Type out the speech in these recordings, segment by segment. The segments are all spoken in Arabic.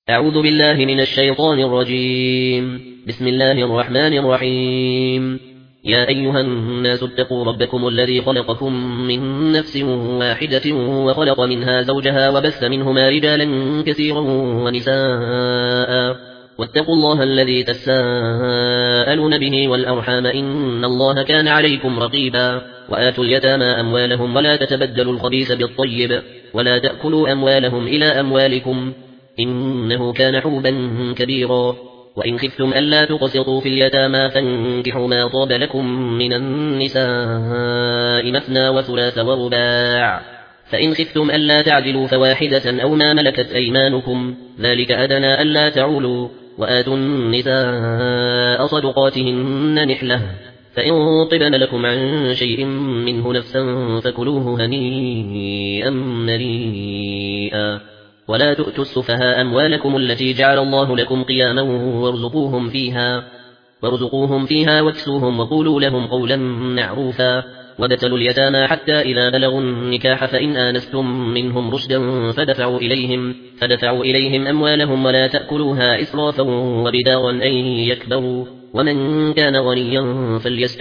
أعوذ بالله من الشيطان الرجيم. بسم الله الرحمن الرحيم. يا أيها الناس اتقوا ربكم الذي خلقكم من نفس واحدة وخلق منها زوجها وبث منهما رجالا كثيرا ونساء واتقوا الله الذي تساءلون به والأرحام إن الله كان عليكم رقيبا. وآتوا اليتامى أموالهم ولا تتبدلوا الخبيث بالطيب ولا تأكلوا أموالهم إلى أموالكم إنه كان حوبا كبيرا. وإن خفتم ألا تقسطوا في اليتامى فانكحوا ما طاب لكم من النساء مثنى وثلاث ورباع، فإن خفتم ألا تعدلوا فواحدة أو ما ملكت أيمانكم ذلك أدنى ألا تعولوا. وآتوا النساء صدقاتهن نحلة، فإن طبن لكم عن شيء منه نفسا فكلوه هنيئا مريئا. ولا تؤتوا السفهاء أموالكم التي جعل الله لكم قياما وارزقوهم فيها واكسوهم وقولوا لهم قولا معروفا. وابتلوا اليتامى حتى إذا بلغوا النكاح فإن آنستم منهم رشدا فدفعوا إليهم أموالهم ولا تأكلوها إسرافا وبدارا أن يكبروا. ومن كان غنيا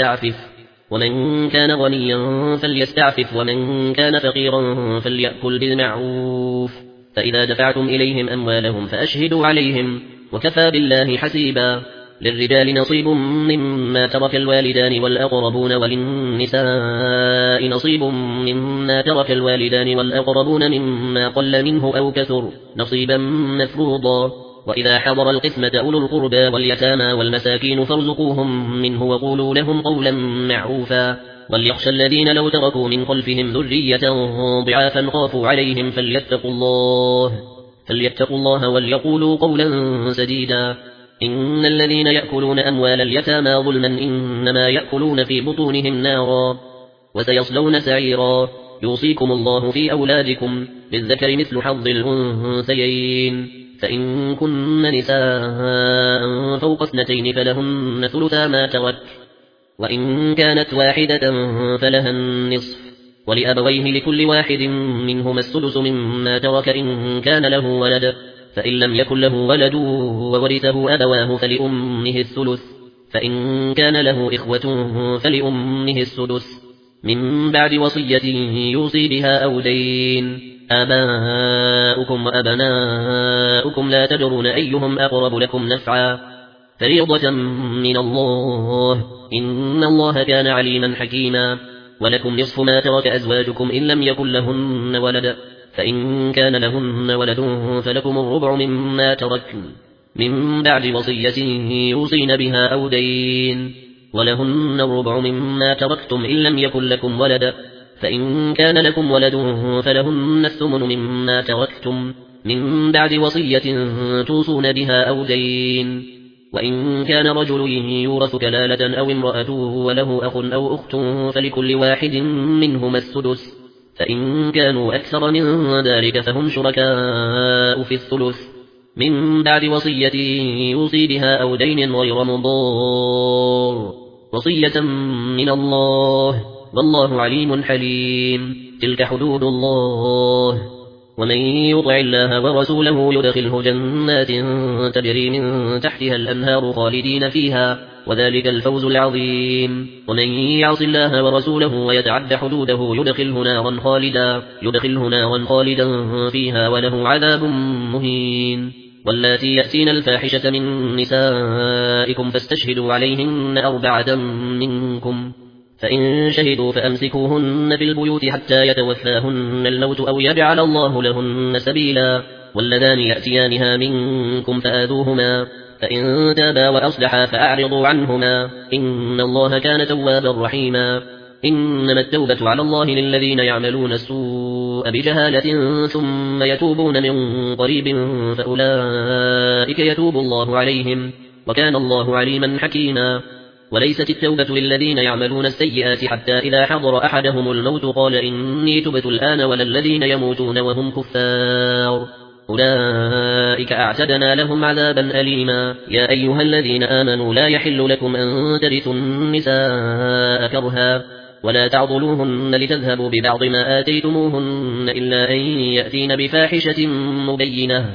فليستعفف ومن كان فقيرا فليأكل بالمعروف. فإذا دفعتم إليهم أموالهم فأشهدوا عليهم وكفى بالله حسيبا. للرجال نصيب مما ترك الوالدان والأقربون وللنساء نصيب مما ترك الوالدان والأقربون مما قل منه أو كثر نصيبا مفروضا. وإذا حضر القسمة أولو القربى واليتامى والمساكين فارزقوهم منه وقولوا لهم قولا معروفا. وليخشى الذين لو تركوا من خلفهم ذرية ضعافا خافوا عليهم فليتقوا الله وليقولوا قولا سديدا. إن الذين يأكلون أموال اليتامى ظلما إنما يأكلون في بطونهم نارا وسيصلون سعيرا. يوصيكم الله في أولادكم للذكر مثل حظ الأنثيين، فإن كن نساء فوق اثنتين فلهن ثلثا ما ترك، وإن كانت واحدة فلها النصف، ولأبويه لكل واحد منهما السدس مما ترك إن كان له ولد، فإن لم يكن له ولد وورثه أبواه فلأمه الثلث، فإن كان له إخوة فلأمه السدس من بعد وصية يوصي بها أو دين. آباؤكم وأبناؤكم لا تدرون أيهم أقرب لكم نفعا فريضة من الله إن الله كان عليما حكيما. ولكم نصف ما ترك أزواجكم إن لم يكن لهن ولد، فإن كان لهن ولد فلكم الربع مما تركتم من بعد وصية يوصين بها أو دين، ولهن الربع مما تركتم إن لم يكن لكم ولد، فإن كان لكم ولد فلهن الثمن مما تركتم من بعد وصية توصون بها أو دين. وإن كان رجل يورث كلالة أو امرأة وله أخ أو أخت فلكل واحد منهما السدس، فإن كانوا أكثر من ذلك فهم شركاء في الثلث من بعد وصية يوصي بها أو دين غير مضار، وصية من الله والله عليم حليم. تلك حدود الله، ومن يطع الله ورسوله يدخله جنات تجري من تحتها الأنهار خالدين فيها وذلك الفوز العظيم. ومن يعص الله ورسوله ويتعد حدوده يدخله نارا خالدا فيها وله عذاب مهين. واللاتي يأتين الفاحشة من نسائكم فاستشهدوا عليهن 4 منكم، فإن شهدوا فأمسكوهن في البيوت حتى يتوفاهن الموت أو يجعل الله لهن سبيلا. واللذان يأتيانها منكم فآذوهما، فإن تابا وأصلحا فأعرضوا عنهما إن الله كان توابا رحيما. إنما التوبة على الله للذين يعملون السوء بجهالة ثم يتوبون من قريب فأولئك يتوب الله عليهم وكان الله عليما حكيما. وليست التوبة للذين يعملون السيئات حتى إذا حضر أحدهم الموت قال إني تبت الآن ولا الذين يموتون وهم كفار أولئك أعتدنا لهم عذابا أليما. يا أيها الذين آمنوا لا يحل لكم أن ترثوا النساء كرها ولا تعضلوهن لتذهبوا ببعض ما آتيتموهن إلا أن يأتين بفاحشة مبينة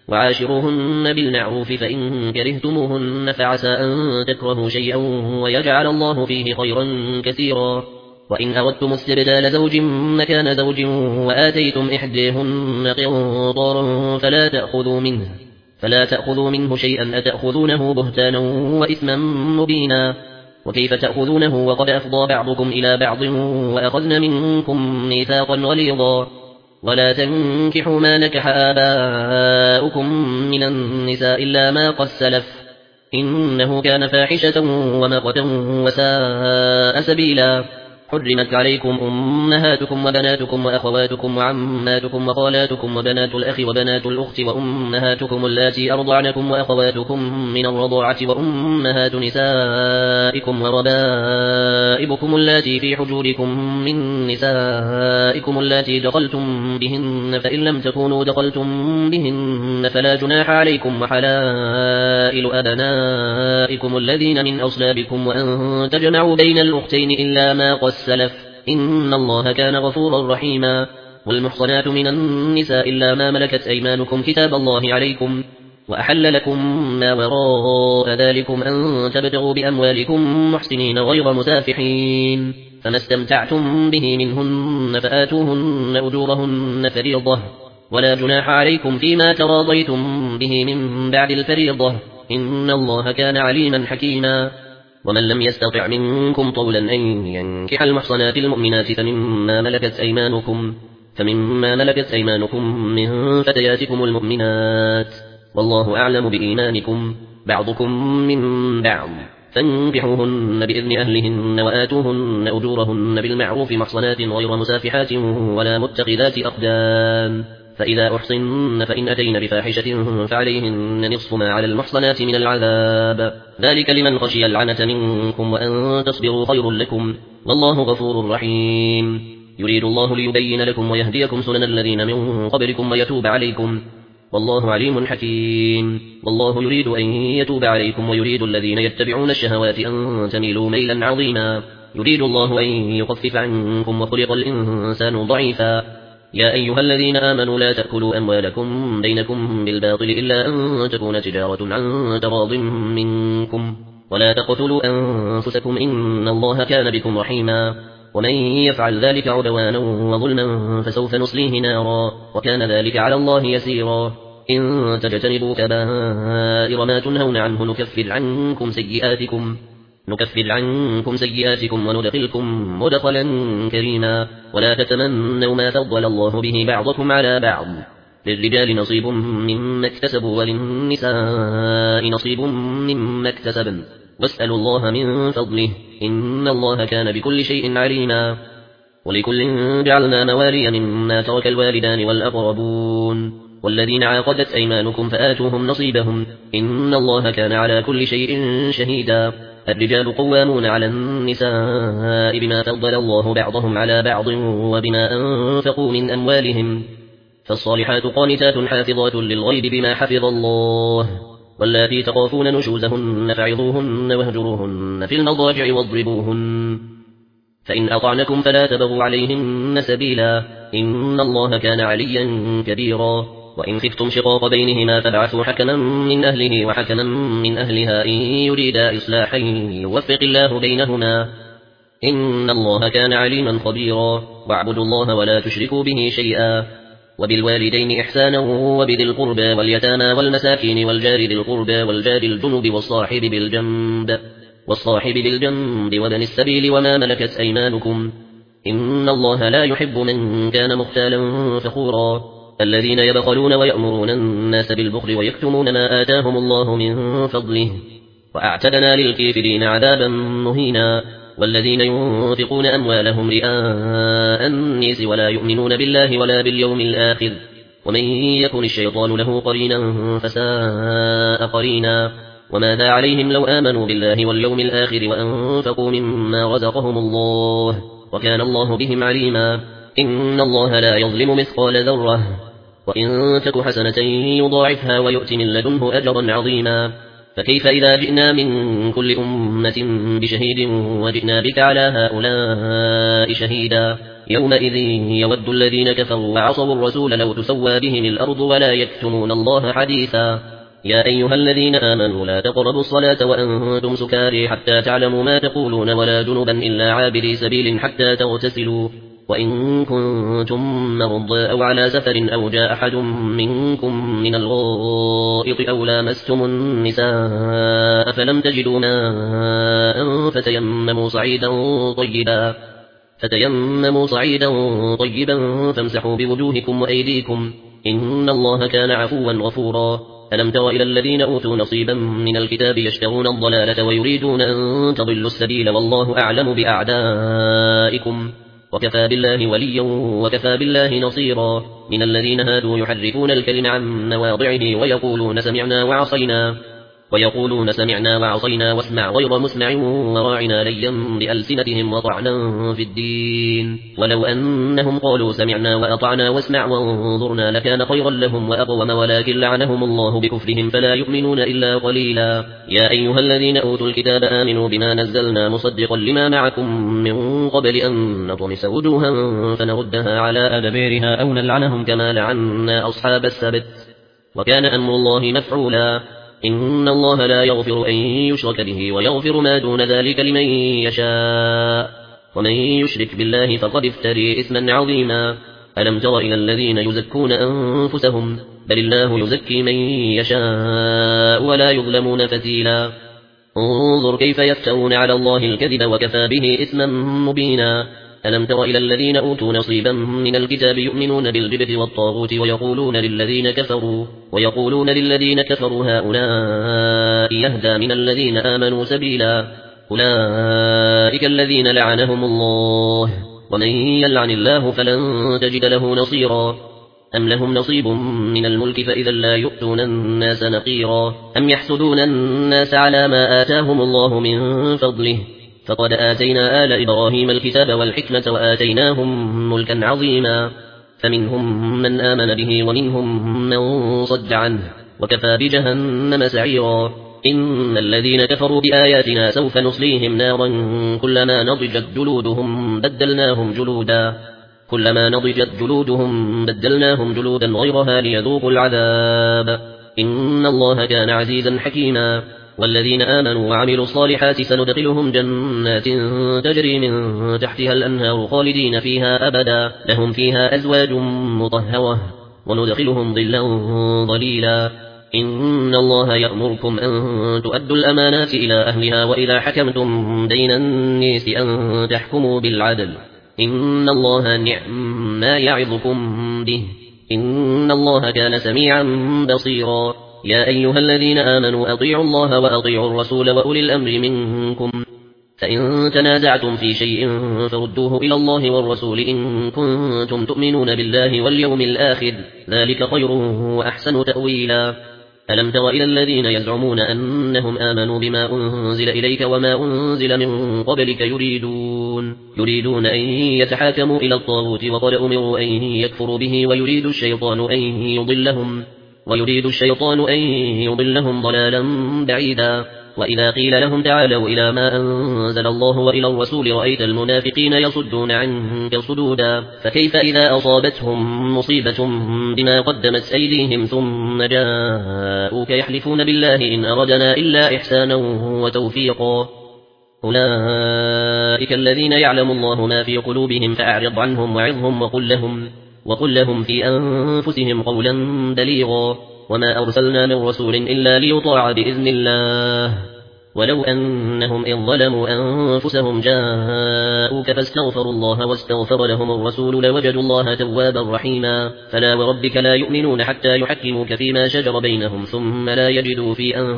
وعاشروهن بالمعروف فإن كرهتموهن فعسى أن تكرهوا شيئا ويجعل الله فيه خيرا كثيرا. وإن أردتم استبدال زوج مكان زوج وآتيتم إحداهن قنطارا فلا تأخذوا منه شيئا أتأخذونه بهتانا وإثما مبينا. وكيف تأخذونه وقد أفضى بعضكم إلى بعض وأخذن منكم ميثاقا غليظا. ولا تنكحوا ما نكح آباؤكم من النساء إلا ما قد سلف إنه كان فاحشة ومقتا وساء سبيلا. حرمت عليكم أمهاتكم وبناتكم وأخواتكم وعماتكم وخالاتكم وبنات الأخ وبنات الأخت وأمهاتكم اللاتي أرضعنكم وأخواتكم من الرضاعة وأمهات نسائكم وربائبكم اللاتي في حجوركم من نسائكم اللاتي دخلتم بهن فإن لم تكونوا دخلتم بهن فلا جناح عليكم وحلائل أبنائكم الذين من أصلابكم وأن تجمعوا بين الأختين إلا ما قد سلف إن الله كان غفورا رحيما. والمحصنات من النساء إلا ما ملكت أيمانكم كتاب الله عليكم وأحل لكم ما وراء ذلكم أن تبتغوا بأموالكم محسنين غير مسافحين. فما استمتعتم به منهن فآتوهن أجورهن فريضة ولا جناح عليكم فيما تراضيتم به من بعد الفريضة إن الله كان عليما حكيما. ومن لم يستطع منكم طولا أن ينكح المحصنات المؤمنات فمما ملكت أيمانكم من فتياتكم المؤمنات والله أعلم بإيمانكم بعضكم من بعض فانكحوهن بإذن أهلهن وآتوهن أجورهن بالمعروف محصنات غير مسافحات ولا متخذات أخدان. فإذا أحصن فإن أتين بفاحشة فعليهن نصف ما على المحصنات من العذاب ذلك لمن خشي العنة منكم وأن تصبروا خير لكم والله غفور رحيم. يريد الله ليبين لكم ويهديكم سنن الذين من قبلكم ويتوب عليكم والله عليم حكيم. والله يريد أن يتوب عليكم ويريد الذين يتبعون الشهوات أن تميلوا ميلا عظيما. يريد الله أن يخفف عنكم وخلق الإنسان ضعيفا. يا أيها الذين آمنوا لا تأكلوا أموالكم بينكم بالباطل إلا أن تكون تجارة عن تراض منكم ولا تقتلوا أنفسكم إن الله كان بكم رحيما. ومن يفعل ذلك عدوانا وظلما فسوف نصليه نارا وكان ذلك على الله يسيرا. إن تجتنبوا كبائر ما تنهون عنه نكفر عنكم سيئاتكم وندخلكم مدخلا كريما. ولا تتمنوا ما فضل الله به بعضكم على بعض للرجال نصيب مما اكتسبوا وللنساء نصيب مما اكتسبن واسألوا الله من فضله إن الله كان بكل شيء عليما. ولكل جعلنا موالي مما ترك الوالدان والأقربون والذين عاقدت أيمانكم فآتوهم نصيبهم إن الله كان على كل شيء شهيدا. الرجال قوامون على النساء بما فضل الله بعضهم على بعض وبما أنفقوا من أموالهم فالصالحات قانتات حافظات للغيب بما حفظ الله. واللاتي تخافون نشوزهن فعظوهن واهجروهن في المضاجع واضربوهن فإن أطعنكم فلا تبغوا عليهن سبيلا إن الله كان عليا كبيرا. وإن خفتم شقاق بينهما فابعثوا حكما من أهله وحكما من أهلها إن يريدا إصلاحا يوفق الله بينهما إن الله كان عليما خبيرا. واعبدوا الله ولا تشركوا به شيئا وبالوالدين إحسانا وبذي القربى واليتامى والمساكين والجار ذي القربى والجار الجنب والصاحب بالجنب وابن السبيل وما ملكت أيمانكم إن الله لا يحب من كان مختالا فخورا. الذين يبخلون ويأمرون الناس بالبخل ويكتمون ما آتاهم الله من فضله وأعتدنا للكافرين عذابا مهينا. والذين ينفقون أموالهم رئاء الناس ولا يؤمنون بالله ولا باليوم الآخر ومن يكن الشيطان له قرينا فساء قرينا. وماذا عليهم لو آمنوا بالله واليوم الآخر وأنفقوا مما رزقهم الله وكان الله بهم عليما. إن الله لا يظلم مثقال ذرة وإن تك حسنة يضاعفها ويؤت من لدنه أجرا عظيما. فكيف إذا جئنا من كل أمة بشهيد وجئنا بك على هؤلاء شهيدا يومئذ يود الذين كفروا وعصوا الرسول لو تسوى بهم الأرض ولا يكتمون الله حديثا يا أيها الذين آمنوا لا تقربوا الصلاة وأنتم سكاري حتى تعلموا ما تقولون ولا جنبا إلا عابري سبيل حتى تغتسلوا وإن كنتم مرضى أو على سفر أو جاء أحد منكم من الغائط أو لامستم النساء فلم تجدوا ماء فتيمموا صعيدا طيبا فامسحوا بوجوهكم وأيديكم إن الله كان عفوا غفورا ألم تر إلى الذين أوتوا نصيبا من الكتاب يشترون الضلالة ويريدون أن تضلوا السبيل والله أعلم بأعدائكم وكفى بالله وليا وكفى بالله نصيرا من الذين هادوا يحرفون الكلم عن مواضعه ويقولون سمعنا وعصينا واسمع غير مسمع وراعنا ليا بألسنتهم وطعنا في الدين ولو أنهم قالوا سمعنا وأطعنا واسمع وانظرنا لكان خيرا لهم وأقوم ولكن لعنهم الله بكفرهم فلا يؤمنون إلا قليلا يا أيها الذين أوتوا الكتاب آمنوا بما نزلنا مصدقا لما معكم من قبل أن نطمس وجوها فنردها على أدبيرها أو نلعنهم كما لعنا أصحاب السبت وكان أمر الله مفعولا إن الله لا يغفر أن يشرك به ويغفر ما دون ذلك لمن يشاء ومن يشرك بالله فقد افتري إثما عظيما ألم تر إلى الذين يزكون أنفسهم بل الله يزكي من يشاء ولا يظلمون فتيلا انظر كيف يفترون على الله الكذب وكفى به إثما مبينا ألم تر إلى الذين أوتوا نصيبا من الكتاب يؤمنون بالجبت والطاغوت ويقولون للذين كفروا هؤلاء يهدى من الذين آمنوا سبيلا أولئك الذين لعنهم الله ومن يلعن الله فلن تجد له نصيرا أم لهم نصيب من الملك فإذا لا يؤتون الناس نقيرا أم يحسدون الناس على ما آتاهم الله من فضله فقد آتينا آل إبراهيم الكتاب والحكمة وآتيناهم ملكا عظيما فمنهم من آمن به ومنهم من صد عنه وكفى بجهنم سعيرا إن الذين كفروا بآياتنا سوف نصليهم نارا كلما نضجت جلودهم بدلناهم جلودا غيرها ليذوقوا العذاب إن الله كان عزيزا حكيما والذين آمنوا وعملوا الصالحات سندخلهم جنات تجري من تحتها الأنهار خالدين فيها أبدا لهم فيها أزواج مطهرة وندخلهم ظلا ظليلا إن الله يأمركم أن تؤدوا الأمانات إلى أهلها وإذا حكمتم بين الناس أن تحكموا بالعدل إن الله نعم ما يعظكم به إن الله كان سميعا بصيرا يا أيها الذين آمنوا أطيعوا الله وأطيعوا الرسول وأولي الأمر منكم فإن تنازعتم في شيء فردوه إلى الله والرسول إن كنتم تؤمنون بالله واليوم الآخر ذلك خير وأحسن تأويلا ألم تر إلى الذين يزعمون أنهم آمنوا بما أنزل إليك وما أنزل من قبلك يريدون أن يتحاكموا إلى الطاغوت وقد أمروا أن يكفروا به ويريد الشيطان أن يضلهم ضلالا بعيدا وإذا قيل لهم تعالوا إلى ما أنزل الله وإلى الرسول رأيت المنافقين يصدون عنك صدودا فكيف إذا أصابتهم مصيبة بما قدمت أيديهم ثم جاءوك يحلفون بالله إن أردنا إلا إحسانا وتوفيقا أولئك الذين يعلم الله ما في قلوبهم فأعرض عنهم وعظهم وقل لهم في أنفسهم قولا بليغا وما أرسلنا من رسول إلا ليطاع بإذن الله ولو أنهم إذ ظلموا أنفسهم جاءوك فاستغفروا الله واستغفر لهم الرسول لوجدوا الله توابا رحيما فلا وربك لا يؤمنون حتى يحكموك فيما شجر بينهم ثم لا يجدوا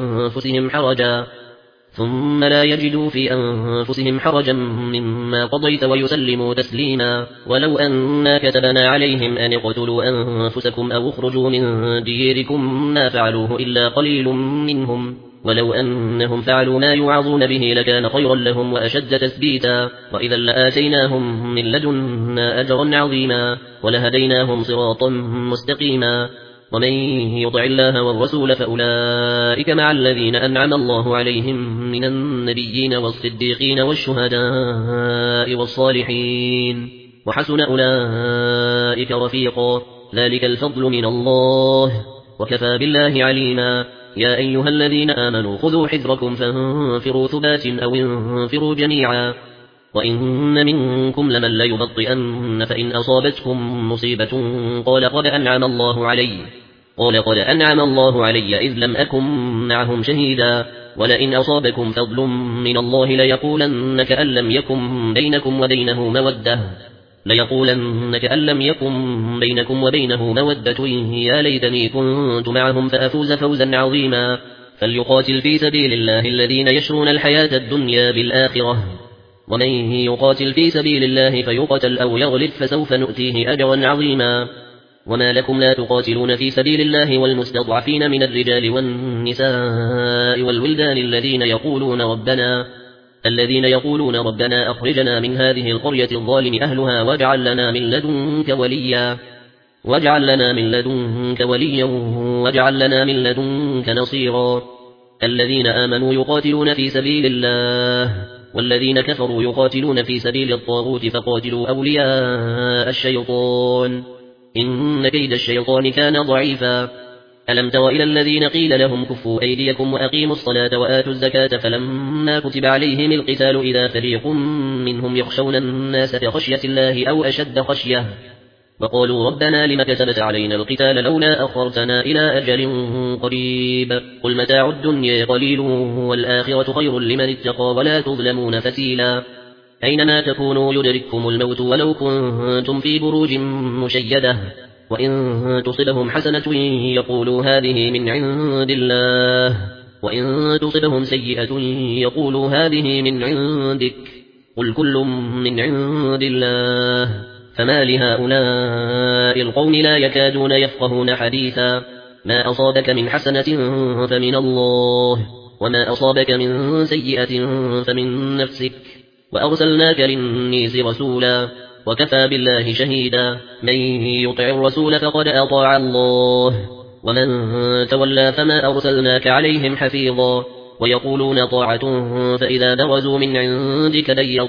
في أنفسهم حرجا مما قضيت ويسلموا تسليما ولو أنا كتبنا عليهم أن اقتلوا أنفسكم أو اخرجوا من ديركم ما فعلوه إلا قليل منهم ولو أنهم فعلوا ما يوعظون به لكان خيرا لهم وأشد تثبيتا وإذا لآتيناهم من لدنا أجرا عظيما ولهديناهم صراطا مستقيما ومن يطع الله والرسول فأولئك مع الذين أنعم الله عليهم من النبيين والصديقين والشهداء والصالحين وحسن أولئك رفيقا ذلك الفضل من الله وكفى بالله عليما يا أيها الذين آمنوا خذوا حذركم فانفروا ثبات أو انفروا جميعا وإن منكم لمن ليبطئن فإن أصابتكم مصيبة قال قد أنعم الله علي إذ لم أكن معهم شهيدا ولئن أصابكم فضل من الله ليقولن كأن لم يكن بينكم وبينه مودة يا ليتني كنت معهم فأفوز فوزا عظيما فليقاتل في سبيل الله الذين يشرون الحياة الدنيا بالآخرة ومن يقاتل في سبيل الله فيقتل أو يغلب فسوف نؤتيه أجرا عظيما وما لكم لا تقاتلون في سبيل الله والمستضعفين من الرجال والنساء والولدان الذين يقولون ربنا أخرجنا من هذه القرية الظالم أهلها واجعل لنا من لدنك وليا واجعل لنا من لدنك نصيرا الذين آمنوا يقاتلون في سبيل الله والذين كفروا يقاتلون في سبيل الطاغوت فقاتلوا أولياء الشيطان إن كيد الشيطان كان ضعيفا ألم تر إلى الذين قيل لهم كفوا أيديكم وأقيموا الصلاة وآتوا الزكاة فلما كتب عليهم القتال إذا فريق منهم يخشون الناس كخشية الله أو أشد خشية وقالوا ربنا لم كتبت علينا القتال لولا أخرتنا إلى أجل قريب قل متاع الدنيا قليل والآخرة خير لمن اتقى ولا تظلمون فتيلا أينما تكونوا يدرككم الموت ولو كنتم في بروج مشيدة وإن تصبهم حسنة يقولوا هذه من عند الله وإن تصبهم سيئة يقولوا هذه من عندك قل كل من عند الله فما لهؤلاء القوم لا يكادون يفقهون حديثا ما أصابك من حسنة فمن الله وما أصابك من سيئة فمن نفسك وأرسلناك للناس رسولا وكفى بالله شهيدا من يطع الرسول فقد أطاع الله ومن تولى فما أرسلناك عليهم حفيظا ويقولون طاعة فإذا برزوا من عندك بيت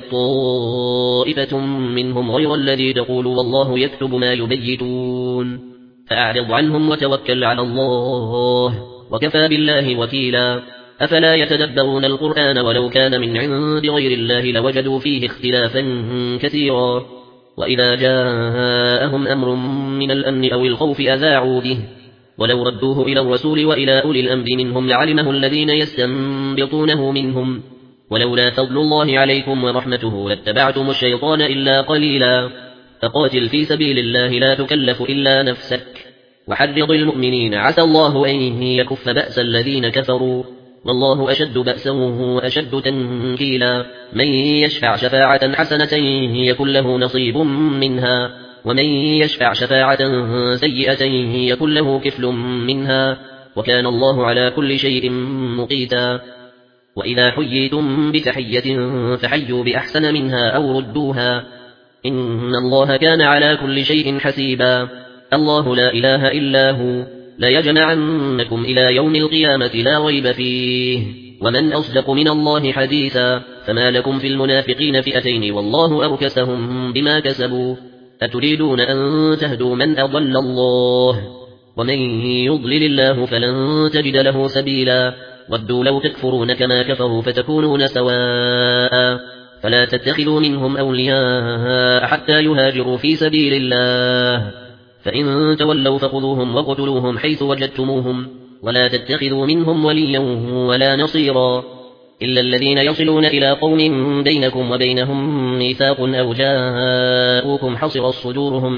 طائفة منهم غير الذي تقول والله يكتب ما يبيتون فأعرض عنهم وتوكل على الله وكفى بالله وكيلا أفلا يتدبرون القرآن ولو كان من عند غير الله لوجدوا فيه اختلافا كثيرا وإذا جاءهم أمر من الأمن أو الخوف أذاعوا به ولو ردوه إلى الرسول وإلى أولي الأمر منهم لعلمه الذين يستنبطونه منهم ولولا فضل الله عليكم ورحمته لاتبعتم الشيطان إلا قليلا فقاتل في سبيل الله لا تكلف إلا نفسك وحرض المؤمنين عسى الله أن يكف بأس الذين كفروا والله أشد بأسا وأشد تنكيلا من يشفع شفاعة حسنة يكن له نصيب منها ومن يشفع شفاعة سيئة يكن له كفل منها وكان الله على كل شيء مقيتا وإذا حييتم بتحية فحيوا بأحسن منها أو ردوها إن الله كان على كل شيء حسيبا الله لا إله إلا هو لا يجمعنكم إلى يوم القيامة لا ريب فيه ومن أصدق من الله حديثا فما لكم في المنافقين فئتين والله أركسهم بما كسبوا أتريدون أن تهدوا من أضل الله ومن يضلل الله فلن تجد له سبيلا ودوا لو تكفرون كما كفروا فتكونون سواء فلا تتخذوا منهم أولياء حتى يهاجروا في سبيل الله فإن تولوا فخذوهم وقتلوهم حيث وجدتموهم ولا تتخذوا منهم وليا ولا نصيرا إلا الذين يصلون إلى قوم بينكم وبينهم ميثاق أو جاءوكم حصر الصدورهم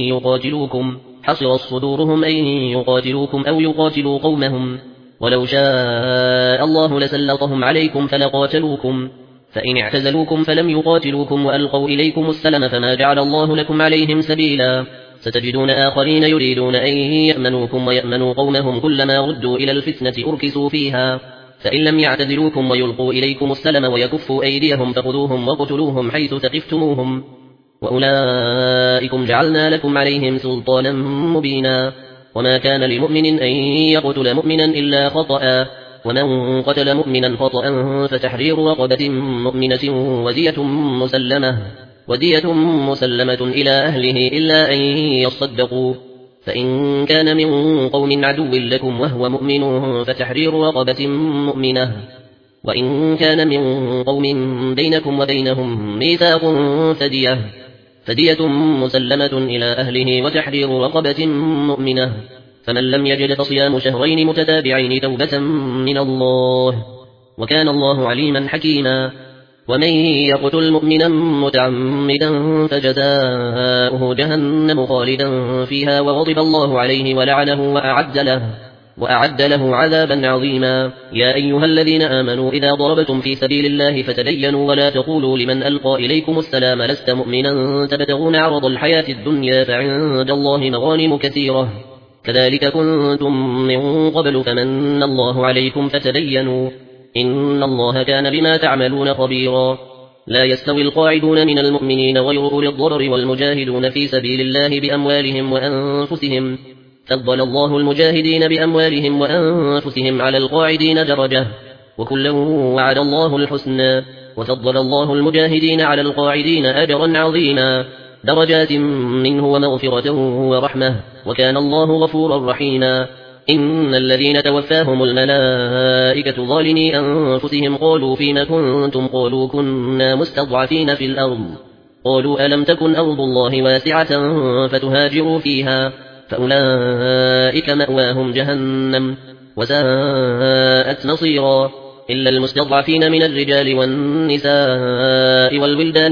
أن يقاتلوكم أو يقاتلوا قومهم ولو شاء الله لسلطهم عليكم فلقاتلوكم فإن اعتزلوكم فلم يقاتلوكم وألقوا إليكم السلم فما جعل الله لكم عليهم سبيلا ستجدون آخرين يريدون أن يأمنوكم ويأمنوا قومهم كلما ردوا إلى الفتنة أركسوا فيها فإن لم يعتزلوكم ويلقوا إليكم السلم ويكفوا أيديهم فخذوهم وقتلوهم حيث ثقفتموهم وأولئكم جعلنا لكم عليهم سلطانا مبينا وما كان لمؤمن أن يقتل مؤمنا إلا خطأ ومن قتل مؤمنا خطأ فتحرير رقبة مؤمنة وزية مسلمة ودية مسلمة إلى أهله إلا أن يصدقوا، فإن كان من قوم عدو لكم وهو مؤمن فتحرير رقبة مؤمنة، وإن كان من قوم بينكم وبينهم ميثاق فدية مسلمة إلى أهله وتحرير رقبة مؤمنة، فمن لم يجد فصيام شهرين متتابعين توبة من الله، وكان الله عليما حكيما. ومن يقتل مؤمنا متعمدا فجزاؤه جهنم خالدا فيها وغضب الله عليه ولعنه وأعد له عذابا عظيما. يا أيها الذين آمنوا إذا ضربتم في سبيل الله فتبينوا ولا تقولوا لمن ألقى إليكم السلام لست مؤمنا تبتغون عرض الحياة الدنيا فعند الله مغانم كثيرة كذلك كنتم من قبل فمن الله عليكم فتبينوا إن الله كان بما تعملون خبيرا. لا يستوي القاعدون من المؤمنين غير أولي الضرر والمجاهدون في سبيل الله بأموالهم وأنفسهم، فضل الله المجاهدين بأموالهم وأنفسهم على القاعدين درجة، وكلا وعد الله الحسنى، وفضل الله المجاهدين على القاعدين أجرا عظيما درجات منه ومغفرة ورحمة، وكان الله غفورا رحيما. إن الذين توفاهم الملائكة ظالمي أنفسهم قالوا فيما كنتم قالوا كنا مستضعفين في الأرض قالوا ألم تكن أرض الله واسعة فتهاجروا فيها فأولئك مأواهم جهنم وساءت مصيرا. إلا المستضعفين من الرجال والنساء والولدان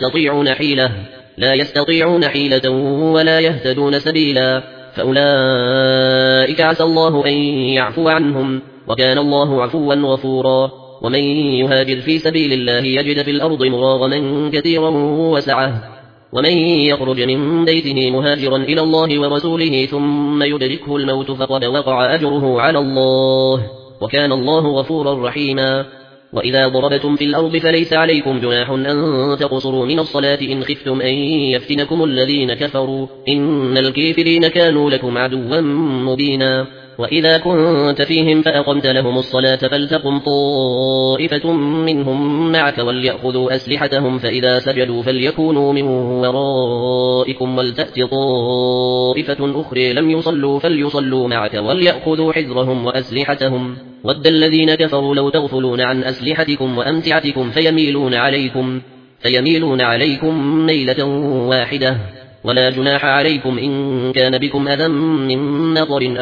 لا يستطيعون حيلة ولا يهتدون سبيلا، فأولئك عسى الله أن يعفو عنهم وكان الله عفوا غفورا. ومن يهاجر في سبيل الله يجد في الأرض مراغما كثيرا وسعة، ومن يخرج من بيته مهاجرا إلى الله ورسوله ثم يدركه الموت فقد وقع أجره على الله وكان الله غفورا رحيما. وإذا ضربتم في الأرض فليس عليكم جناح أن تقصروا من الصلاة إن خفتم أن يفتنكم الذين كفروا إن الكافرين كانوا لكم عدوا مبينا. وإذا كنت فيهم فأقمت لهم الصلاة فلتقم طائفة منهم معك وليأخذوا أسلحتهم فإذا سجدوا فليكونوا من ورائكم ولتأت طائفة أخرى لم يصلوا فليصلوا معك وليأخذوا حذرهم وأسلحتهم ود الذين كفروا لو تغفلون عن أسلحتكم وأمتعتكم فيميلون عليكم ميلة واحدة. ولا جناح عليكم إن كان بكم أذى من مطر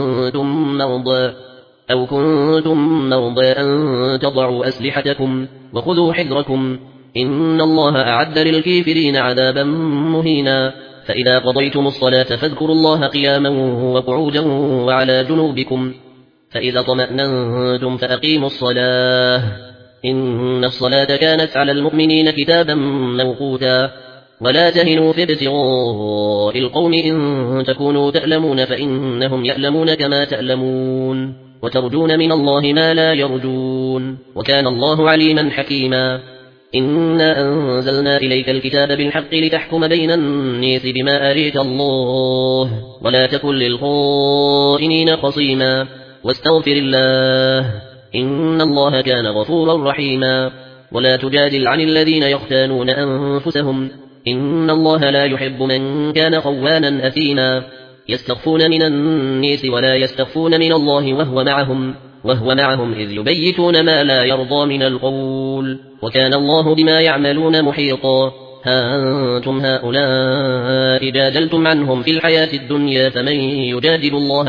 أو كنتم مرضى أن تضعوا أسلحتكم وخذوا حذركم إن الله أعد للكافرين عذابا مهينا. فإذا قضيتم الصلاة فاذكروا الله قياما وقعودا وعلى جنوبكم فإذا طمأنتم فأقيموا الصلاة إن الصلاة كانت على المؤمنين كتابا موقوتا. ولا تهنوا في ابتغاء القوم إن تكونوا تألمون فإنهم يألمون كما تألمون وترجون من الله ما لا يرجون وكان الله عليما حكيما. إنا أنزلنا إليك الكتاب بالحق لتحكم بين الناس بما أريك الله ولا تكن للخائنين خصيما واستغفر الله إن الله كان غفورا رحيما. ولا تجادل عن الذين يختانون أنفسهم إن الله لا يحب من كان خوانا أثيما. يستخفون من الناس ولا يستخفون من الله وهو معهم إذ يبيتون ما لا يرضى من القول وكان الله بما يعملون محيطا. ها أنتم هؤلاء جادلتم عنهم في الحياة الدنيا فمن يجادل الله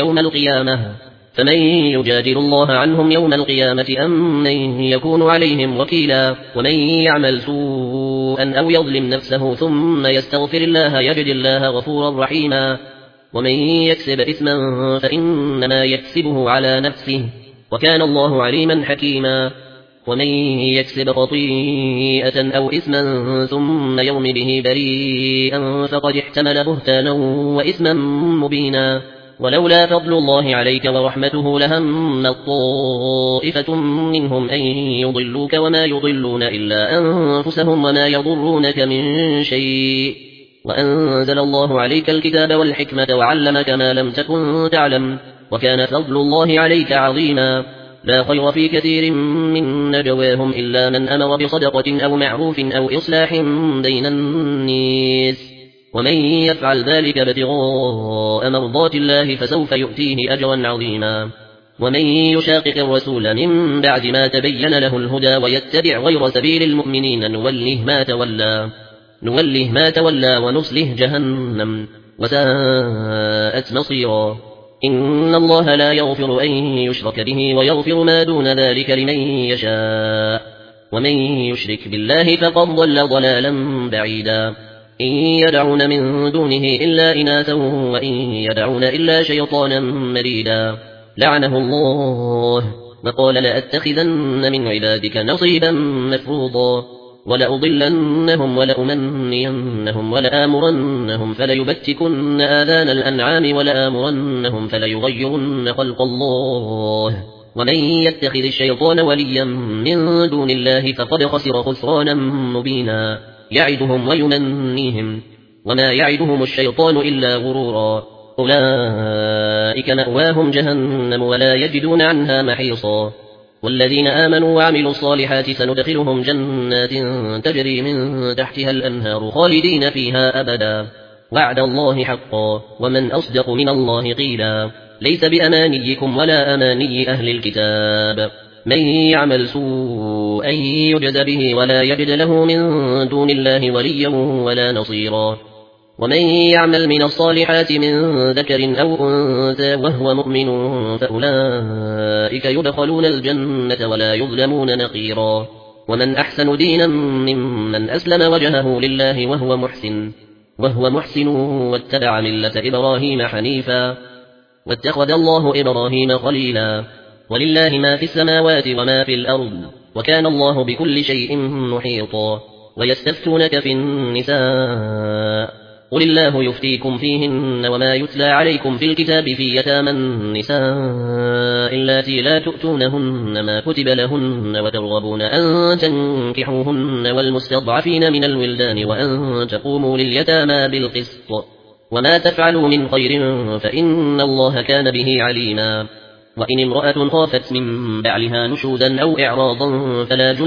عنهم يوم القيامة أم من يكون عليهم وكيلا. ومن يعمل سوءا أو يظلم نفسه ثم يستغفر الله يجد الله غفورا رحيما. ومن يكسب إثما فإنما يكسبه على نفسه وكان الله عليما حكيما. ومن يكسب خطيئة أو إثما ثم يرم به بريئا فقد احتمل بهتانا وإثما مبينا. ولولا فضل الله عليك ورحمته لهم طائفة منهم أن يضلوك وما يضلون إلا أنفسهم وما يضرونك من شيء وأنزل الله عليك الكتاب والحكمة وعلمك ما لم تكن تعلم وكان فضل الله عليك عظيما. لا خير في كثير من نجواهم إلا من أمر بصدقة أو معروف أو إصلاح بين الناس ومن يفعل ذلك ابتغاء مرضات الله فسوف يؤتيه أجرا عظيما ومن يشاقق الرسول من بعد ما تبين له الهدى ويتبع غير سبيل المؤمنين نوله ما تولى ونصله جهنم وساءت مصيرا إن الله لا يغفر أن يشرك به ويغفر ما دون ذلك لمن يشاء ومن يشرك بالله فقد ضل ضلالا بعيدا إن يدعون من دونه إلا إناثا وإن يدعون إلا شيطانا مريدا لعنه الله وقال لأتخذن من عبادك نصيبا مفروضا ولأضلنهم ولأمنينهم ولآمرنهم فليبتكن آذان الأنعام ولآمرنهم فليغيرن خلق الله ومن يتخذ الشيطان وليا من دون الله فقد خسر خسرانا مبينا يعدهم ويمنيهم وما يعدهم الشيطان إلا غرورا أولئك مأواهم جهنم ولا يجدون عنها محيصا والذين آمنوا وعملوا الصالحات سندخلهم جنات تجري من تحتها الأنهار خالدين فيها أبدا وعد الله حقا ومن أصدق من الله قيلا ليس بأمانيكم ولا أماني أهل الكتاب من يعمل سوءا يجز به ولا يجد له من دون الله وليا ولا نصيرا ومن يعمل من الصالحات من ذكر أو أنثى وهو مؤمن فأولئك يدخلون الجنة ولا يظلمون نقيرا ومن أحسن دينا ممن أسلم وجهه لله وهو محسن واتبع ملة إبراهيم حنيفا واتخذ الله إبراهيم خليلا ولله ما في السماوات وما في الأرض وكان الله بكل شيء محيطا ويستفتونك في النساء قل الله يفتيكم فيهن وما يتلى عليكم في الكتاب في يتامى النساء اللاتي لا تؤتونهن ما كتب لهن وترغبون أن تنكحوهن والمستضعفين من الولدان وأن تقوموا لليتامى بالقسط وما تفعلوا من خير فإن الله كان به عليما وإن امرأة خافت من بعلها نشوزا أو إعراضا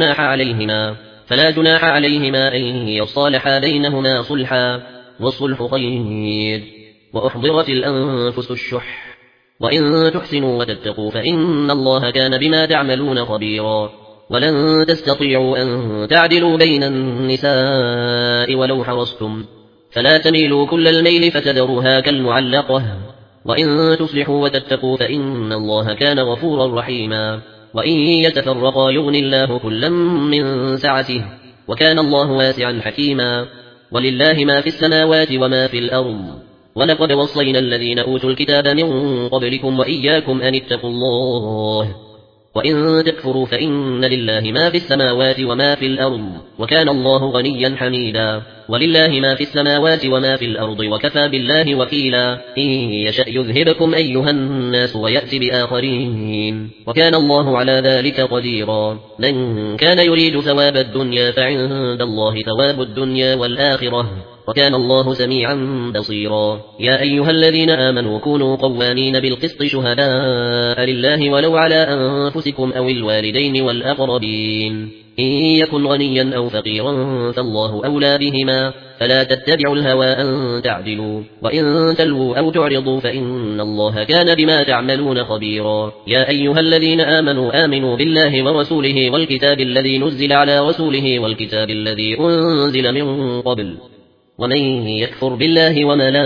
فلا جناح عليهما أن يصالحا بينهما صلحا والصلح خير وأحضرت الأنفس الشح وإن تحسنوا وتتقوا فإن الله كان بما تعملون خبيرا ولن تستطيعوا أن تعدلوا بين النساء ولو حرصتم فلا تميلوا كل الميل فتذروها كالمعلقة وإن تصلحوا وتتقوا فإن الله كان غفورا رحيما وإن يتفرقا يغني الله كلا من سعته وكان الله واسعا حكيما ولله ما في السماوات وما في الأرض ولقد وصينا الذين أوتوا الكتاب من قبلكم وإياكم أن اتقوا الله وإن تكفروا فإن لله ما في السماوات وما في الأرض وكان الله غنيا حميدا ولله ما في السماوات وما في الأرض وكفى بالله وكيلا إن يشأ يذهبكم أيها الناس ويأتي بآخرين وكان الله على ذلك قديرا من كان يريد ثواب الدنيا فعند الله ثواب الدنيا والآخرة وكان الله سميعا بصيرا يا أيها الذين آمنوا كونوا قوامين بالقسط شهداء لله ولو على أنفسكم أو الوالدين والأقربين إن يكن غنيا أو فقيرا فالله أولى بهما فلا تتبعوا الهوى أن تعدلوا وإن تلووا أو تعرضوا فإن الله كان بما تعملون خبيرا يا أيها الذين آمنوا بالله ورسوله والكتاب الذي نزل على رسوله والكتاب الذي أنزل من قبل ومن يكفر بالله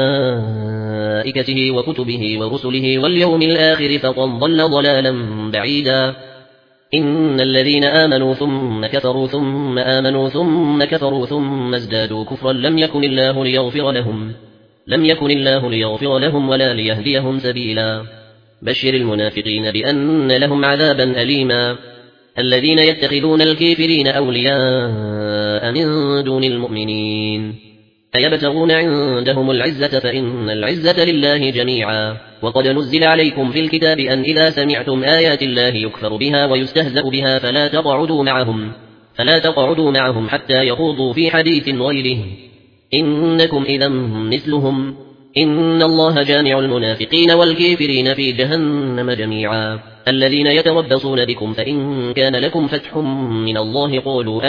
وملائكته وكتبه ورسله واليوم الآخر فقد ضل ضلالا بعيدا إن الذين آمنوا ثم كفروا ثم آمنوا ثم كفروا ثم ازدادوا كفرا لم يكن الله ليغفر لهم ولا ليهديهم سبيلا بشر المنافقين بأن لهم عذابا أليما الذين يتخذون الكافرين أولياء من دون المؤمنين أيبتغون عندهم العزة فإن العزة لله جميعا وقد نزل عليكم في الكتاب أن إذا سمعتم آيات الله يكفر بها ويستهزأ بها فلا تقعدوا معهم حتى يخوضوا في حديث غيره إنكم إذا مثلهم إن الله جامع المنافقين والكافرين في جهنم جميعا. الذين يتربصون بكم فإن كان لكم فتح من الله قالوا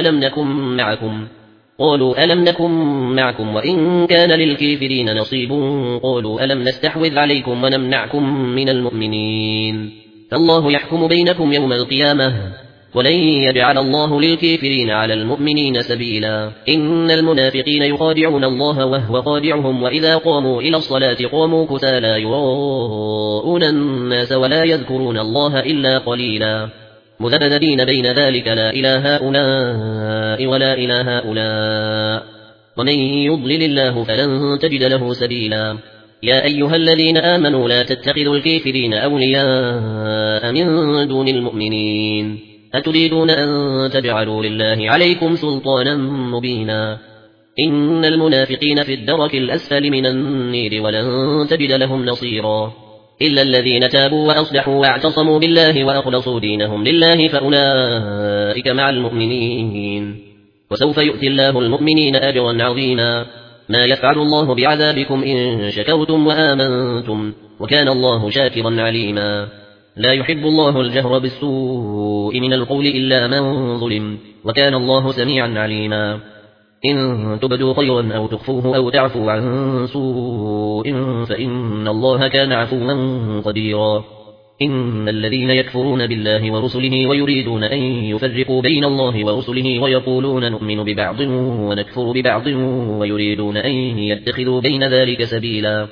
ألم نكن معكم وإن كان للكافرين نصيب قالوا ألم نستحوذ عليكم ونمنعكم من المؤمنين فالله يحكم بينكم يوم القيامة ولن يجعل الله للكافرين على المؤمنين سبيلا. إن المنافقين يخادعون الله وهو خادعهم وإذا قاموا إلى الصلاة قاموا كسالى يراءون الناس ولا يذكرون الله إلا قليلا مذبذبين بين ذلك لا إله هؤلاء ولا إله هؤلاء ومن يضلل الله فلن تجد له سبيلا. يا أيها الذين آمنوا لا تتخذوا الكافرين أولياء من دون المؤمنين أتريدون أن تجعلوا لله عليكم سلطانا مبينا. إن المنافقين في الدرك الأسفل من النير ولن تجد لهم نصيرا إلا الذين تابوا وأصلحوا واعتصموا بالله وأخلصوا دينهم لله فأولئك مع المؤمنين وسوف يؤتي الله المؤمنين أجرا عظيما. ما يفعل الله بعذابكم إن شكرتم وآمنتم وكان الله شاكرا عليما. لا يحب الله الجهر بالسوء من القول إلا من ظلم وكان الله سميعا عليما. إن تبدوا خيرا أو تخفوه أو تعفوا عن سوء فإن الله كان عفوا قديرا. إن الذين يكفرون بالله ورسله ويريدون أن يفرقوا بين الله ورسله ويقولون نؤمن ببعض ونكفر ببعض ويريدون أن يتخذوا بين ذلك سبيلا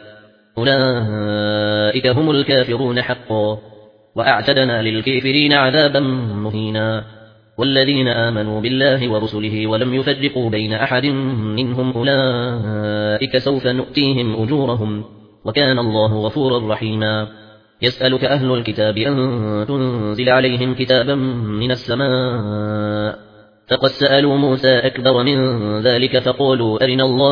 أولئك هم الكافرون حقا وأعتدنا للكافرين عذابا مهينا. والذين آمنوا بالله ورسله ولم يفرقوا بين أحد منهم أولئك سوف نؤتيهم أجورهم وكان الله غفورا رحيما. يسألك أهل الكتاب أن تنزل عليهم كتابا من السماء فقد سألوا موسى أكبر من ذلك فقالوا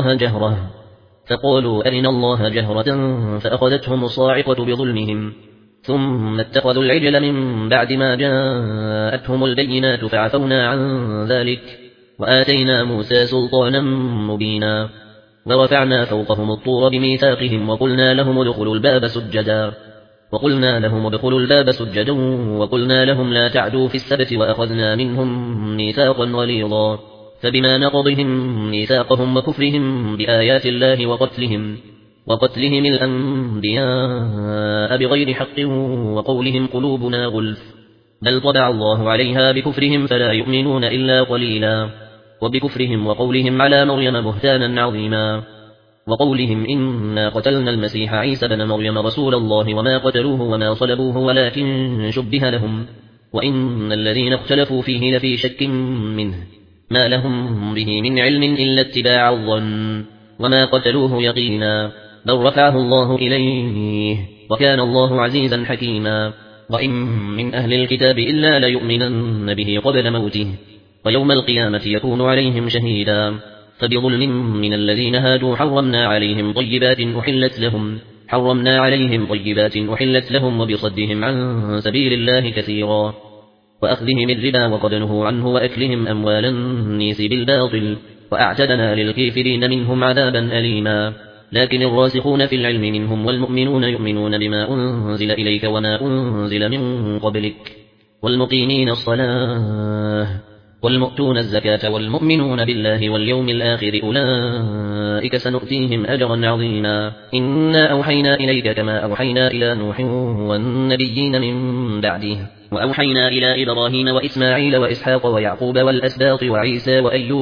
أرنا الله جهرة فأخذتهم الصاعقة بظلمهم ثم اتخذوا العجل من بعد ما جاءتهم البينات فعفونا عن ذلك وآتينا موسى سلطانا مبينا. ورفعنا فوقهم الطور بميثاقهم وقلنا لهم ادخلوا الباب سجدا وقلنا لهم لا تعدوا في السبت وأخذنا منهم ميثاقا غليظا. فبما نقضهم ميثاقهم وكفرهم بآيات الله وقتلهم الأنبياء بغير حق وقولهم قلوبنا غلف بل طبع الله عليها بكفرهم فلا يؤمنون إلا قليلا. وبكفرهم وقولهم على مريم بهتانا عظيما وقولهم إنا قتلنا المسيح عيسى بن مريم رسول الله وما قتلوه وما صلبوه ولكن شبه لهم وإن الذين اختلفوا فيه لفي شك منه ما لهم به من علم إلا اتباع الظن وما قتلوه يقينا بل رفعه الله إليه وكان الله عزيزا حكيما. وإن من أهل الكتاب إلا ليؤمنن به قبل موته ويوم القيامة يكون عليهم شهيدا. فبظلم من الذين هادوا حرمنا عليهم طيبات أحلت لهم وبصدهم عن سبيل الله كثيرا وأخذهم الربا وقد نهوا عنه وأكلهم أموال الناس بالباطل وأعتدنا للكافرين منهم عذابا أليما. لكن الراسخون في العلم منهم والمؤمنون يؤمنون بما أنزل إليك وما أنزل من قبلك والمقيمين الصلاة والمؤتون الزكاة والمؤمنون بالله واليوم الآخر أولئك سنؤتيهم أجرا عظيما. إنا أوحينا إليك كما أوحينا إلى نوح والنبيين من بعده وأوحينا إلى إبراهيم وإسماعيل وإسحاق ويعقوب والأسباط وعيسى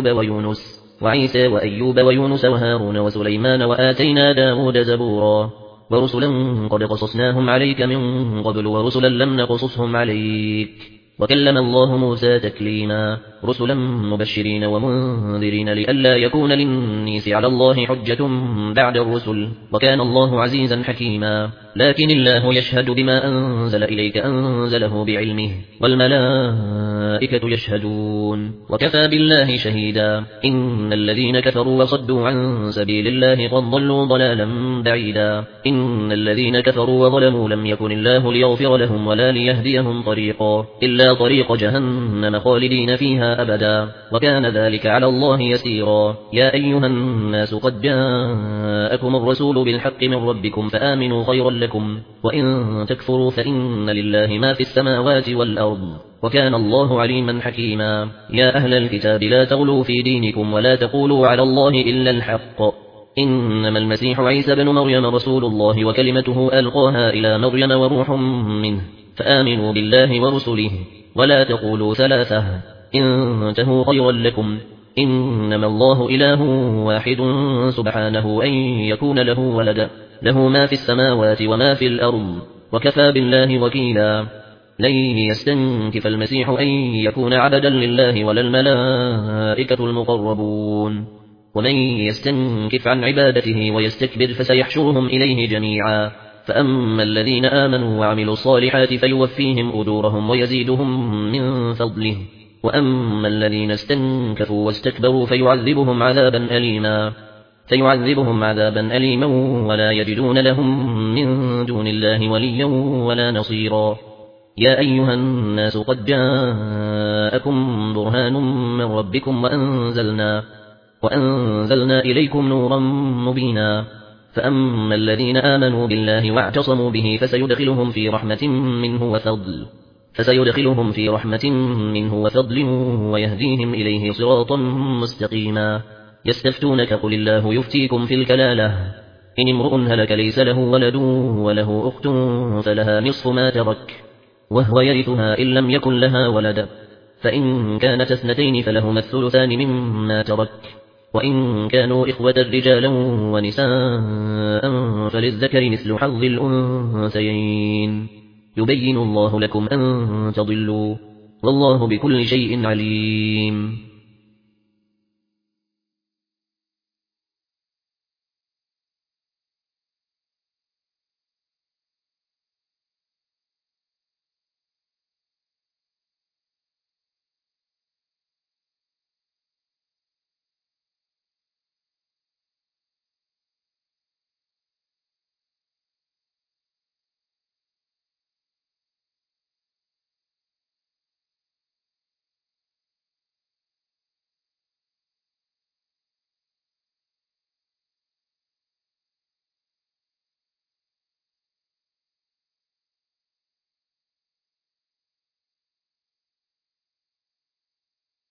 وأيوب ويونس وهارون وسليمان وآتينا داود زبورا. ورسلا قد قصصناهم عليك من قبل ورسلا لم نقصصهم عليك وكلم الله موسى تكليما. رسلا مبشرين ومنذرين لئلا يكون للناس على الله حجة بعد الرسل وكان الله عزيزا حكيما. لكن الله يشهد بما أنزل إليك أنزله بعلمه والملائكة والملائكة يشهدون وكفى بالله شهيدا إن الذين كفروا وصدوا عن سبيل الله قد ضلوا ضلالا بعيدا إن الذين كفروا وظلموا لم يكن الله ليغفر لهم ولا ليهديهم طريقا إلا طريق جهنم خالدين فيها أبدا وكان ذلك على الله يسيرا يا أيها الناس قد جاءكم الرسول بالحق من ربكم فآمنوا خيرا لكم وإن تكفروا فإن لله ما في السماوات والأرض وكان الله عليما حكيما يا أهل الكتاب لا تغلوا في دينكم ولا تقولوا على الله إلا الحق إنما المسيح عيسى بن مريم رسول الله وكلمته ألقاها إلى مريم وروح منه فآمنوا بالله ورسله ولا تقولوا ثلاثة انتهوا خيرا لكم إنما الله إله واحد سبحانه أن يكون له ولد له ما في السماوات وما في الأرض وكفى بالله وكيلا لن يستنكف المسيح أن يكون عبدا لله ولا الملائكة المقربون ومن يستنكف عن عبادته ويستكبر فسيحشرهم إليه جميعا فأما الذين آمنوا وعملوا الصالحات فيوفيهم أجورهم ويزيدهم من فضله وأما الذين استنكفوا واستكبروا فيعذبهم عذابا أليما ولا يجدون لهم من دون الله وليا ولا نصيرا يا أيها الناس قد جاءكم برهان من ربكم وأنزلنا إليكم نورا مبينا فأما الذين آمنوا بالله واعتصموا به فسيدخلهم في رحمة منه وفضل ويهديهم إليه صراطا مستقيما يستفتونك قل الله يفتيكم في الكلالة إن امرؤ هلك ليس له ولد وله أخت فلها نصف ما ترك وهو يرثها إن لم يكن لها ولد فإن كانت اثنتين فلهما الثلثان مما ترك وإن كانوا إخوة رجالا ونساء فللذكر مثل حظ الأنثيين يبين الله لكم أن تضلوا والله بكل شيء عليم